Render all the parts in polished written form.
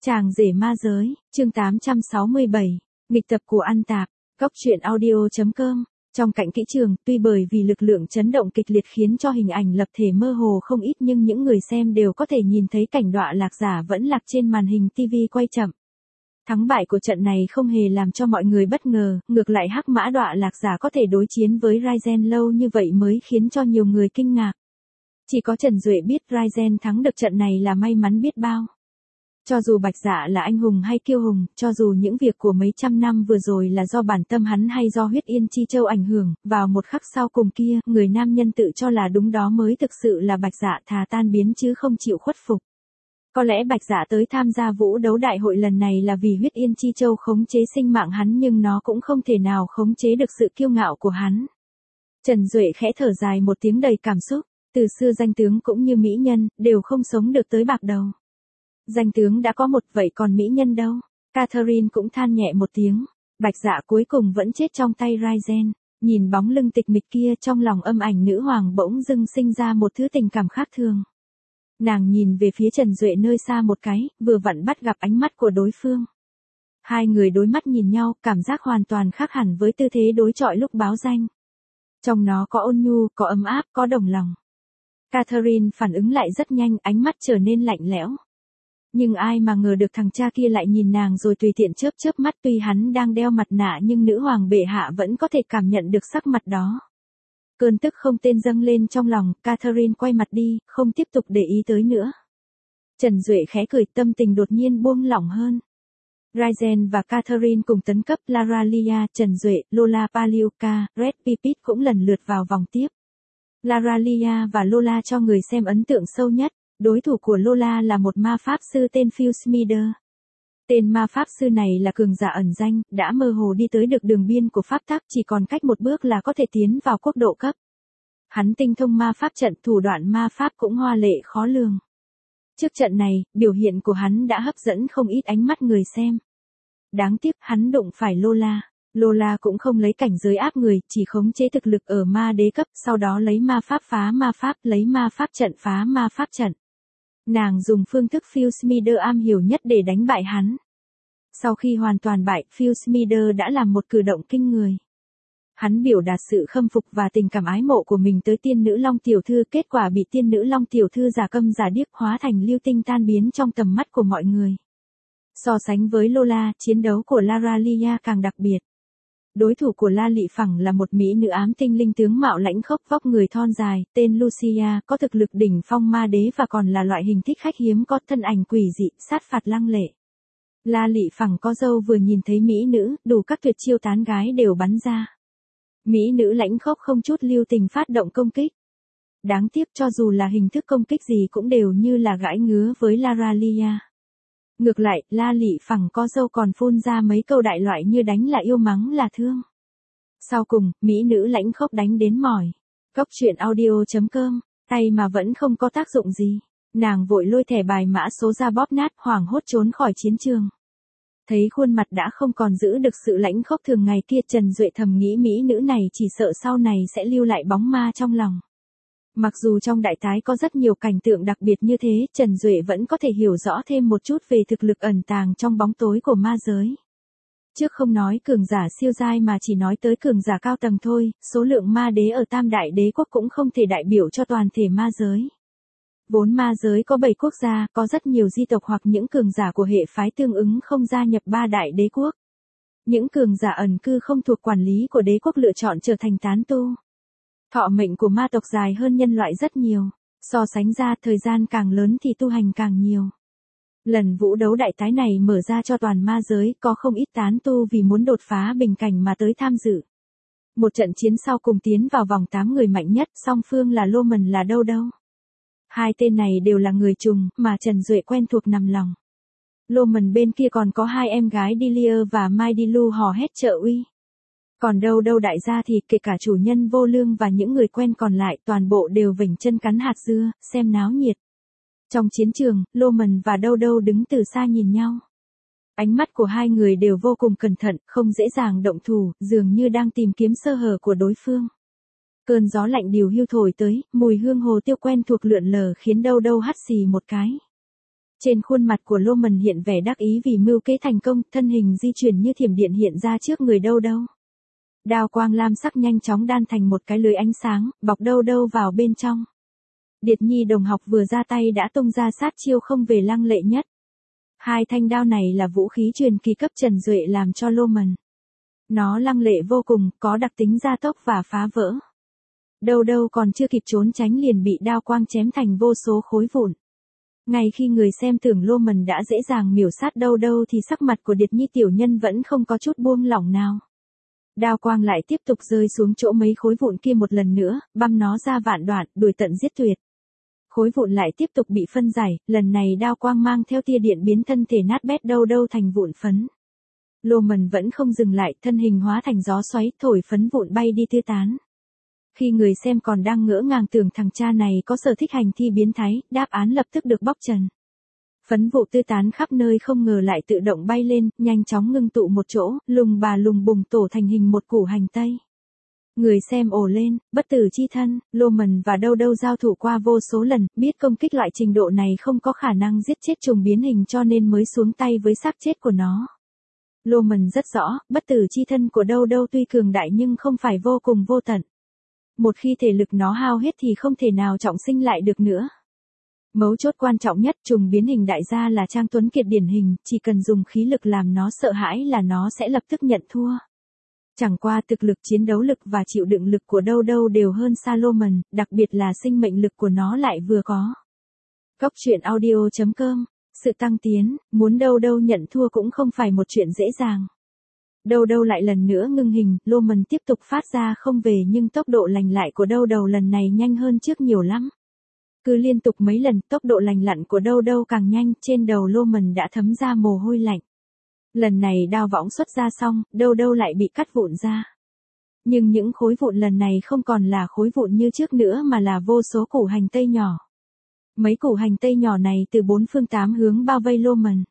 Chàng rể ma giới, chương 867, nghịch tập của ăn tạp, góc truyện audio.com. Trong cạnh kỹ trường, tuy bởi vì lực lượng chấn động kịch liệt khiến cho hình ảnh lập thể mơ hồ không ít nhưng những người xem đều có thể nhìn thấy cảnh đọa lạc giả vẫn lạc trên màn hình TV quay chậm. Thắng bại của trận này không hề làm cho mọi người bất ngờ, ngược lại hắc mã đọa lạc giả có thể đối chiến với Ryzen lâu như vậy mới khiến cho nhiều người kinh ngạc. Chỉ có Trần Duệ biết Ryzen thắng được trận này là may mắn biết bao. Cho dù Bạch Dạ là anh hùng hay kiêu hùng, cho dù những việc của mấy trăm năm vừa rồi là do bản tâm hắn hay do huyết yên chi châu ảnh hưởng, vào một khắc sau cùng kia, người nam nhân tự cho là đúng đó mới thực sự là Bạch Dạ thà tan biến chứ không chịu khuất phục. Có lẽ Bạch Dạ tới tham gia vũ đấu đại hội lần này là vì huyết yên chi châu khống chế sinh mạng hắn nhưng nó cũng không thể nào khống chế được sự kiêu ngạo của hắn. Trần Duệ khẽ thở dài một tiếng đầy cảm xúc, từ xưa danh tướng cũng như mỹ nhân, đều không sống được tới bạc đầu. Danh tướng đã có một, vậy còn mỹ nhân đâu? Catherine cũng than nhẹ một tiếng. Bạch Dạ cuối cùng vẫn chết trong tay Ryzen. Nhìn bóng lưng tịch mịch kia trong lòng âm ảnh nữ hoàng bỗng dưng sinh ra một thứ tình cảm khác thường. Nàng nhìn về phía Trần Duệ nơi xa một cái, vừa vặn bắt gặp ánh mắt của đối phương. Hai người đối mắt nhìn nhau, cảm giác hoàn toàn khác hẳn với tư thế đối chọi lúc báo danh. Trong nó có ôn nhu, có ấm áp, có đồng lòng. Catherine phản ứng lại rất nhanh, ánh mắt trở nên lạnh lẽo. Nhưng ai mà ngờ được thằng cha kia lại nhìn nàng rồi tùy tiện chớp chớp mắt, tuy hắn đang đeo mặt nạ nhưng nữ hoàng bệ hạ vẫn có thể cảm nhận được sắc mặt đó. Cơn tức không tên dâng lên trong lòng, Catherine quay mặt đi, không tiếp tục để ý tới nữa. Trần Duệ khẽ cười, tâm tình đột nhiên buông lỏng hơn. Ryzen và Catherine cùng tấn cấp, Lara Lia, Trần Duệ, Lola Paliuka, Red Pipit cũng lần lượt vào vòng tiếp. Lara Lia và Lola cho người xem ấn tượng sâu nhất. Đối thủ của Lola là một ma pháp sư tên Phil Smider. Tên ma pháp sư này là cường giả ẩn danh, đã mơ hồ đi tới được đường biên của pháp tắc, chỉ còn cách một bước là có thể tiến vào quốc độ cấp. Hắn tinh thông ma pháp trận, thủ đoạn ma pháp cũng hoa lệ khó lường. Trước trận này, biểu hiện của hắn đã hấp dẫn không ít ánh mắt người xem. Đáng tiếc hắn đụng phải Lola. Lola cũng không lấy cảnh giới áp người, chỉ khống chế thực lực ở ma đế cấp, sau đó lấy ma pháp phá ma pháp, lấy ma pháp trận phá ma pháp trận. Nàng dùng phương thức Phil Smider am hiểu nhất để đánh bại hắn. Sau khi hoàn toàn bại, Phil Smider đã làm một cử động kinh người. Hắn biểu đạt sự khâm phục và tình cảm ái mộ của mình tới tiên nữ Long Tiểu Thư, kết quả bị tiên nữ Long Tiểu Thư giả câm giả điếc hóa thành lưu tinh tan biến trong tầm mắt của mọi người. So sánh với Lola, chiến đấu của Lara Lia càng đặc biệt. Đối thủ của La Lị Phẳng là một mỹ nữ ám tinh linh tướng mạo lãnh khốc, vóc người thon dài, tên Lucia, có thực lực đỉnh phong ma đế và còn là loại hình thích khách hiếm có, thân ảnh quỷ dị, sát phạt lăng lệ. La Lị Phẳng có dâu vừa nhìn thấy mỹ nữ, đủ các tuyệt chiêu tán gái đều bắn ra. Mỹ nữ lãnh khốc không chút lưu tình phát động công kích. Đáng tiếc cho dù là hình thức công kích gì cũng đều như là gãi ngứa với Lara Lia. Ngược lại, La Lị Phẳng có dâu còn phun ra mấy câu đại loại như đánh là yêu mắng là thương. Sau cùng, mỹ nữ lãnh khốc đánh đến mỏi. Góc truyện audio.com, tay mà vẫn không có tác dụng gì. Nàng vội lôi thẻ bài mã số ra bóp nát, hoảng hốt trốn khỏi chiến trường. Thấy khuôn mặt đã không còn giữ được sự lãnh khốc thường ngày kia, Trần Duệ thầm nghĩ mỹ nữ này chỉ sợ sau này sẽ lưu lại bóng ma trong lòng. Mặc dù trong đại tái có rất nhiều cảnh tượng đặc biệt như thế, Trần Duệ vẫn có thể hiểu rõ thêm một chút về thực lực ẩn tàng trong bóng tối của ma giới. Trước không nói cường giả siêu giai mà chỉ nói tới cường giả cao tầng thôi, số lượng ma đế ở Tam Đại Đế Quốc cũng không thể đại biểu cho toàn thể ma giới. Vốn ma giới có 7 quốc gia, có rất nhiều di tộc hoặc những cường giả của hệ phái tương ứng không gia nhập 3 Đại Đế Quốc. Những cường giả ẩn cư không thuộc quản lý của đế quốc lựa chọn trở thành tán tu. Thọ mệnh của ma tộc dài hơn nhân loại rất nhiều, so sánh ra thời gian càng lớn thì tu hành càng nhiều. Lần vũ đấu đại tái này mở ra cho toàn ma giới, có không ít tán tu vì muốn đột phá bình cảnh mà tới tham dự. Một trận chiến sau cùng tiến vào vòng 8 người mạnh nhất, song phương là Loman là đâu đâu. Hai tên này đều là người trùng, mà Trần Duệ quen thuộc nằm lòng. Loman bên kia còn có hai em gái Delia và Mai Dilu hò hét trợ uy. Còn đâu đâu đại gia thì kể cả chủ nhân vô lương và những người quen còn lại toàn bộ đều vểnh chân cắn hạt dưa, xem náo nhiệt. Trong chiến trường, Loman và đâu đâu đứng từ xa nhìn nhau. Ánh mắt của hai người đều vô cùng cẩn thận, không dễ dàng động thủ, dường như đang tìm kiếm sơ hở của đối phương. Cơn gió lạnh điều hưu thổi tới, mùi hương hồ tiêu quen thuộc lượn lờ khiến đâu đâu hắt xì một cái. Trên khuôn mặt của Loman hiện vẻ đắc ý vì mưu kế thành công, thân hình di chuyển như thiểm điện hiện ra trước người đâu đâu. Đao quang lam sắc nhanh chóng đan thành một cái lưới ánh sáng, bọc đâu đâu vào bên trong. Điệt Nhi đồng học vừa ra tay đã tung ra sát chiêu không về lăng lệ nhất. Hai thanh đao này là vũ khí truyền kỳ cấp Trần Duệ làm cho Loman. Nó lăng lệ vô cùng, có đặc tính gia tốc và phá vỡ. Đâu đâu còn chưa kịp trốn tránh liền bị đao quang chém thành vô số khối vụn. Ngay khi người xem tưởng Loman đã dễ dàng miểu sát đâu đâu thì sắc mặt của Điệt Nhi tiểu nhân vẫn không có chút buông lỏng nào. Đao quang lại tiếp tục rơi xuống chỗ mấy khối vụn kia một lần nữa, băm nó ra vạn đoạn, đuổi tận giết tuyệt. Khối vụn lại tiếp tục bị phân giải, lần này đao quang mang theo tia điện biến thân thể nát bét đâu đâu thành vụn phấn. Loman vẫn không dừng lại, thân hình hóa thành gió xoáy, thổi phấn vụn bay đi tiêu tán. Khi người xem còn đang ngỡ ngàng tưởng thằng cha này có sở thích hành thi biến thái, đáp án lập tức được bóc trần. Phấn vụ tư tán khắp nơi không ngờ lại tự động bay lên, nhanh chóng ngưng tụ một chỗ, lùng bà lùng bùng tổ thành hình một củ hành tây. Người xem ồ lên, bất tử chi thân, Loman và đâu đâu giao thủ qua vô số lần, biết công kích loại trình độ này không có khả năng giết chết trùng biến hình cho nên mới xuống tay với xác chết của nó. Loman rất rõ, bất tử chi thân của đâu đâu tuy cường đại nhưng không phải vô cùng vô tận. Một khi thể lực nó hao hết thì không thể nào trọng sinh lại được nữa. Mấu chốt quan trọng nhất trùng biến hình đại gia là Trang Tuấn Kiệt điển hình, chỉ cần dùng khí lực làm nó sợ hãi là nó sẽ lập tức nhận thua. Chẳng qua thực lực chiến đấu lực và chịu đựng lực của đâu đâu đều hơn xa Loman, đặc biệt là sinh mệnh lực của nó lại vừa có. Cóc truyện audio.com, sự tăng tiến, muốn đâu đâu nhận thua cũng không phải một chuyện dễ dàng. Đâu đâu lại lần nữa ngưng hình, Loman tiếp tục phát ra không về nhưng tốc độ lành lại của đâu đâu lần này nhanh hơn trước nhiều lắm. Cứ liên tục mấy lần, tốc độ lành lặn của đâu đâu càng nhanh, trên đầu Loman đã thấm ra mồ hôi lạnh. Lần này đao võng xuất ra xong, đâu đâu lại bị cắt vụn ra. Nhưng những khối vụn lần này không còn là khối vụn như trước nữa mà là vô số củ hành tây nhỏ. Mấy củ hành tây nhỏ này từ bốn phương tám hướng bao vây Loman.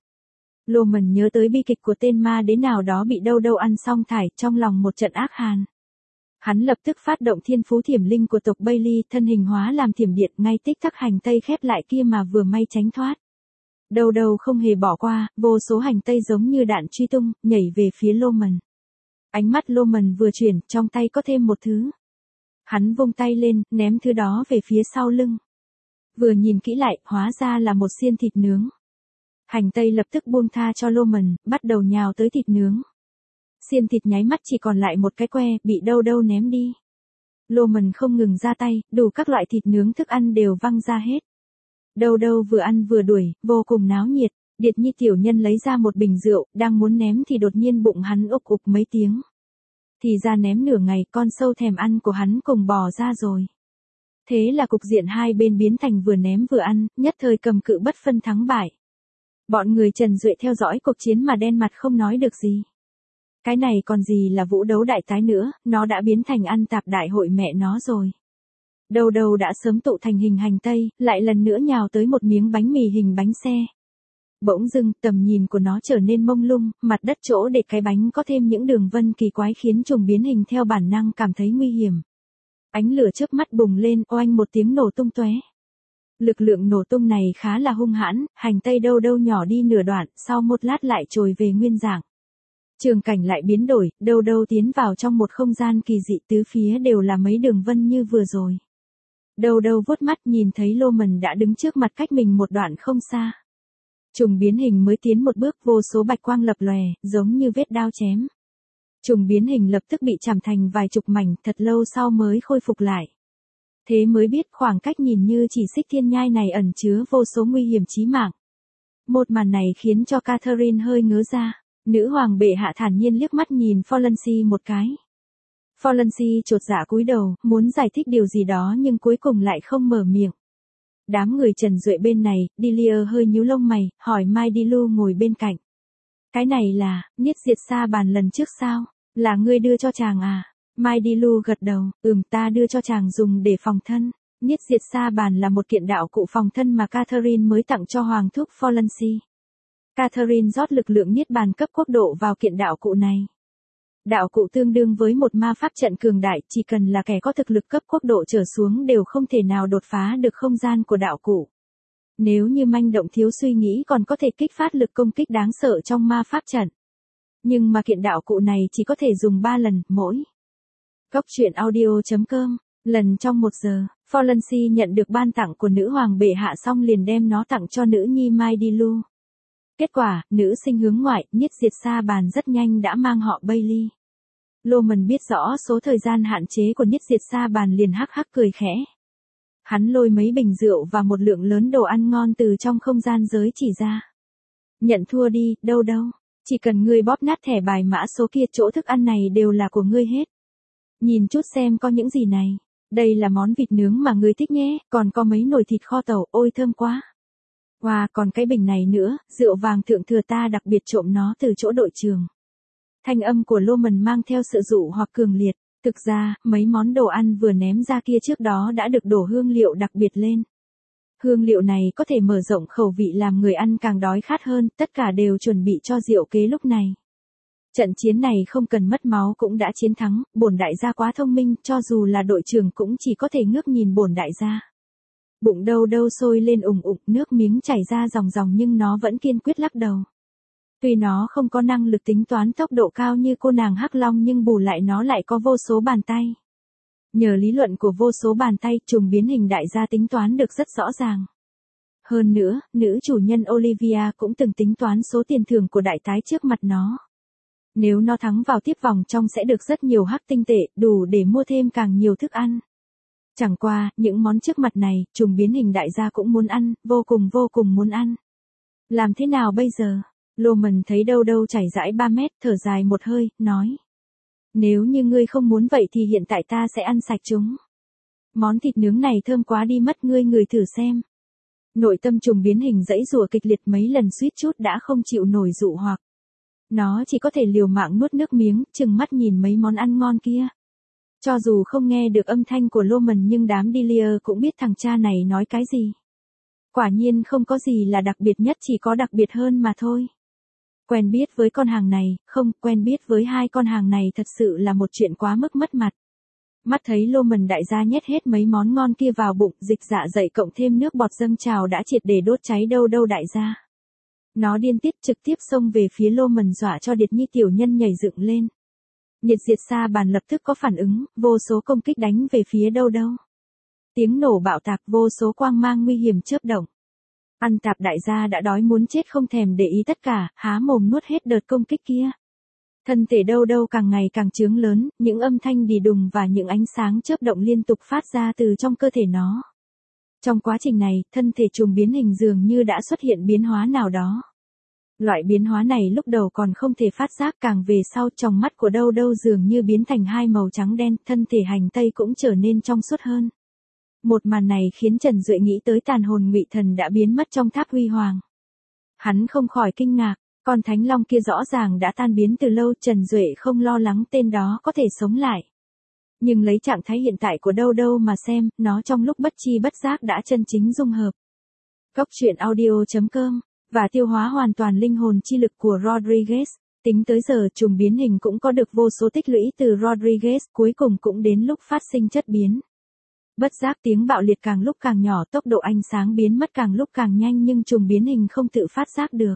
Loman nhớ tới bi kịch của tên ma đế nào đó bị đâu đâu ăn xong thải, trong lòng một trận ác hàn. Hắn lập tức phát động thiên phú thiểm linh của tộc Bailey, thân hình hóa làm thiểm điện, ngay tích tắc hành tây khép lại kia mà vừa may tránh thoát. Đâu đâu không hề bỏ qua, vô số hành tây giống như đạn truy tung, nhảy về phía Loman. Ánh mắt Loman vừa chuyển, trong tay có thêm một thứ. Hắn vung tay lên, ném thứ đó về phía sau lưng. Vừa nhìn kỹ lại, hóa ra là một xiên thịt nướng. Hành tây lập tức buông tha cho Loman, bắt đầu nhào tới thịt nướng. Xiên thịt nháy mắt chỉ còn lại một cái que, bị đâu đâu ném đi. Loman không ngừng ra tay, đủ các loại thịt nướng thức ăn đều văng ra hết. Đâu đâu vừa ăn vừa đuổi, vô cùng náo nhiệt. Điệt Nhi tiểu nhân lấy ra một bình rượu, đang muốn ném thì đột nhiên bụng hắn ục ục mấy tiếng. Thì ra ném nửa ngày, con sâu thèm ăn của hắn cùng bò ra rồi. Thế là cục diện hai bên biến thành vừa ném vừa ăn, nhất thời cầm cự bất phân thắng bại. Bọn người Trần Duệ theo dõi cuộc chiến mà đen mặt không nói được gì. Cái này còn gì là vũ đấu đại tái nữa, nó đã biến thành ăn tạp đại hội mẹ nó rồi. Đâu đâu đã sớm tụ thành hình hành tây, lại lần nữa nhào tới một miếng bánh mì hình bánh xe. Bỗng dưng, tầm nhìn của nó trở nên mông lung, mặt đất chỗ để cái bánh có thêm những đường vân kỳ quái khiến trùng biến hình theo bản năng cảm thấy nguy hiểm. Ánh lửa chớp mắt bùng lên, oanh một tiếng nổ tung tóe. Lực lượng nổ tung này khá là hung hãn, hành tây đâu đâu nhỏ đi nửa đoạn, sau một lát lại trồi về nguyên dạng. Trường cảnh lại biến đổi, đâu đâu tiến vào trong một không gian kỳ dị, tứ phía đều là mấy đường vân như vừa rồi. Đâu đâu vuốt mắt nhìn thấy Loman đã đứng trước mặt cách mình một đoạn không xa. Trùng biến hình mới tiến một bước, vô số bạch quang lập lòe, giống như vết đao chém. Trùng biến hình lập tức bị chảm thành vài chục mảnh, thật lâu sau mới khôi phục lại. Thế mới biết khoảng cách nhìn như chỉ xích thiên nhai này ẩn chứa vô số nguy hiểm chí mạng. Một màn này khiến cho Catherine hơi ngớ ra. Nữ hoàng bệ hạ thản nhiên liếc mắt nhìn Folancy một cái. Folancy chột dạ cúi đầu, muốn giải thích điều gì đó nhưng cuối cùng lại không mở miệng. Đám người Trần Duệ bên này, Delia hơi nhíu lông mày, hỏi Mai Dilu ngồi bên cạnh. Cái này là, Niết Diệt Sa Bàn lần trước sao? Là ngươi đưa cho chàng à? Mai Dilu gật đầu, ta đưa cho chàng dùng để phòng thân. Niết Diệt Sa Bàn là một kiện đạo cụ phòng thân mà Catherine mới tặng cho Hoàng thúc Folancy. Catherine rót lực lượng niết bàn cấp quốc độ vào kiện đạo cụ này. Đạo cụ tương đương với một ma pháp trận cường đại, chỉ cần là kẻ có thực lực cấp quốc độ trở xuống đều không thể nào đột phá được không gian của đạo cụ. Nếu như manh động thiếu suy nghĩ còn có thể kích phát lực công kích đáng sợ trong ma pháp trận. Nhưng mà kiện đạo cụ này chỉ có thể dùng 3 lần, mỗi. Góc truyện audio.com, lần trong 1 giờ, Folancy nhận được ban tặng của nữ hoàng bệ hạ xong liền đem nó tặng cho nữ nhi Mai Dilu. Kết quả, nữ sinh hướng ngoại, Niết Diệt Sa Bàn rất nhanh đã mang họ Bailey. Loman biết rõ số thời gian hạn chế của Niết Diệt Sa Bàn liền hắc hắc cười khẽ. Hắn lôi mấy bình rượu và một lượng lớn đồ ăn ngon từ trong không gian giới chỉ ra. Nhận thua đi, đâu. Chỉ cần ngươi bóp nát thẻ bài mã số kia, chỗ thức ăn này đều là của ngươi hết. Nhìn chút xem có những gì này. Đây là món vịt nướng mà ngươi thích nhé, còn có mấy nồi thịt kho tàu, ôi thơm quá. Wow, còn cái bình này nữa, rượu vàng thượng thừa ta đặc biệt trộm nó từ chỗ đội trưởng. Thanh âm của Loman mang theo sự dụ hoặc cường liệt. Thực ra, mấy món đồ ăn vừa ném ra kia trước đó đã được đổ hương liệu đặc biệt lên. Hương liệu này có thể mở rộng khẩu vị làm người ăn càng đói khát hơn, tất cả đều chuẩn bị cho diệu kế lúc này. Trận chiến này không cần mất máu cũng đã chiến thắng, bổn đại gia quá thông minh, cho dù là đội trưởng cũng chỉ có thể ngước nhìn bổn đại gia. Bụng đâu sôi lên ủng, nước miếng chảy ra ròng nhưng nó vẫn kiên quyết lắc đầu. Tuy nó không có năng lực tính toán tốc độ cao như cô nàng Hắc Long nhưng bù lại nó lại có vô số bàn tay. Nhờ lý luận của vô số bàn tay, trùng biến hình đại gia tính toán được rất rõ ràng. Hơn nữa, nữ chủ nhân Olivia cũng từng tính toán số tiền thưởng của đại tái trước mặt nó. Nếu nó thắng vào tiếp vòng trong sẽ được rất nhiều hắc tinh tệ, đủ để mua thêm càng nhiều thức ăn. Chẳng qua, những món trước mặt này, trùng biến hình đại gia cũng muốn ăn, vô cùng muốn ăn. Làm thế nào bây giờ? Loman thấy đâu chảy rãi 3 mét, thở dài một hơi, nói. Nếu như ngươi không muốn vậy thì hiện tại ta sẽ ăn sạch chúng. Món thịt nướng này thơm quá đi mất, ngươi ngửi thử xem. Nội tâm trùng biến hình giãy giụa kịch liệt mấy lần suýt chút đã không chịu nổi dụ hoặc. Nó chỉ có thể liều mạng nuốt nước miếng, trừng mắt nhìn mấy món ăn ngon kia. Cho dù không nghe được âm thanh của Loman nhưng đám Delia cũng biết thằng cha này nói cái gì. Quả nhiên không có gì là đặc biệt nhất, chỉ có đặc biệt hơn mà thôi. Quen biết với con hàng này, không, quen biết với hai con hàng này thật sự là một chuyện quá mức mất mặt. Mắt thấy Loman đại gia nhét hết mấy món ngon kia vào bụng, dịch dạ dày cộng thêm nước bọt dâng trào đã triệt để đốt cháy đâu đại gia. Nó điên tiết trực tiếp xông về phía Loman dọa cho Điệt Nhi tiểu nhân nhảy dựng lên. Nhiệt Diệt Sa Bàn lập tức có phản ứng, vô số công kích đánh về phía đâu. Tiếng nổ bạo tạc, vô số quang mang nguy hiểm chớp động. Ăn tạp đại gia đã đói muốn chết không thèm để ý tất cả, há mồm nuốt hết đợt công kích kia. Thân thể đâu càng ngày càng trướng lớn, những âm thanh đì đùng và những ánh sáng chớp động liên tục phát ra từ trong cơ thể nó. Trong quá trình này, thân thể trùng biến hình dường như đã xuất hiện biến hóa nào đó. Loại biến hóa này lúc đầu còn không thể phát giác, càng về sau trong mắt của đâu dường như biến thành hai màu trắng đen, thân thể hành tây cũng trở nên trong suốt hơn. Một màn này khiến Trần Duệ nghĩ tới tàn hồn Ngụy Thần đã biến mất trong tháp huy hoàng. Hắn không khỏi kinh ngạc, con thánh long kia rõ ràng đã tan biến từ lâu, Trần Duệ không lo lắng tên đó có thể sống lại. Nhưng lấy trạng thái hiện tại của đâu mà xem, nó trong lúc bất chi bất giác đã chân chính dung hợp. Góc truyện audio.com, và tiêu hóa hoàn toàn linh hồn chi lực của Rodriguez. Tính tới giờ trùng biến hình cũng có được vô số tích lũy từ Rodriguez, cuối cùng cũng đến lúc phát sinh chất biến. Bất giác tiếng bạo liệt càng lúc càng nhỏ, tốc độ ánh sáng biến mất càng lúc càng nhanh nhưng trùng biến hình không tự phát giác được.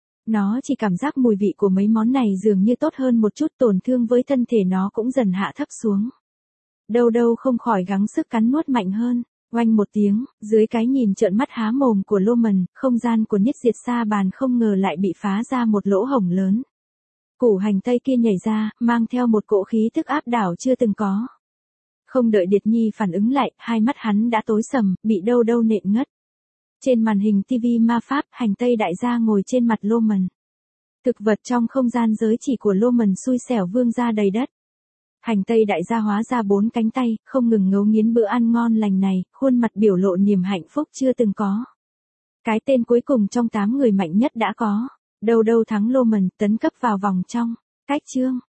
Nó chỉ cảm giác mùi vị của mấy món này dường như tốt hơn một chút, tổn thương với thân thể nó cũng dần hạ thấp xuống. Đâu không khỏi gắng sức cắn nuốt mạnh hơn. Oanh một tiếng, dưới cái nhìn trợn mắt há mồm của Loman, không gian của Niết Diệt Sa Bàn không ngờ lại bị phá ra một lỗ hổng lớn. Củ hành tây kia nhảy ra, mang theo một cỗ khí tức áp đảo chưa từng có. Không đợi Điệt Nhi phản ứng lại, hai mắt hắn đã tối sầm, bị đâu nện ngất. Trên màn hình TV ma pháp, hành tây đại gia ngồi trên mặt Loman. Thực vật trong không gian giới chỉ của Loman xui xẻo vương ra đầy đất. Hành tây đại gia hóa ra 4 cánh tay, không ngừng ngấu nghiến bữa ăn ngon lành này, khuôn mặt biểu lộ niềm hạnh phúc chưa từng có. Cái tên cuối cùng trong 8 người mạnh nhất đã có. Đâu thắng Loman, tấn cấp vào vòng trong. Cách chương.